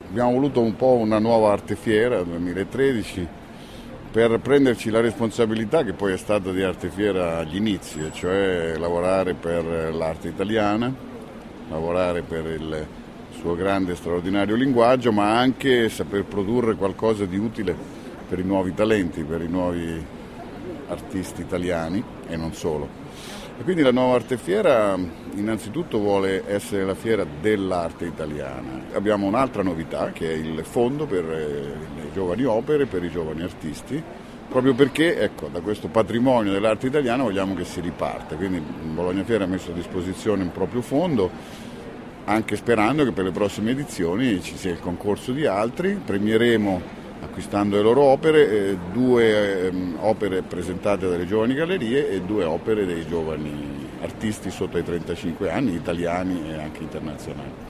Abbiamo voluto un po' una nuova arte fiera 2013 per prenderci la responsabilità che poi è stata di arte fiera agli inizi, e cioè lavorare per l'arte italiana, lavorare per il suo grande e straordinario linguaggio, ma anche saper produrre qualcosa di utile per i nuovi talenti, per i nuovi artisti italiani e non solo. E quindi la nuova arte fiera innanzitutto vuole essere la fiera dell'arte italiana. Abbiamo un'altra novità che è il fondo per le giovani opere, per i giovani artisti, proprio perché da questo patrimonio dell'arte italiana vogliamo che si riparte. Quindi Bologna Fiera ha messo a disposizione un proprio fondo, anche sperando che per le prossime edizioni ci sia il concorso di altri. Premieremo, acquistando le loro opere, due opere presentate dalle giovani gallerie e due opere dei giovani artisti sotto i 35 anni, italiani e anche internazionali.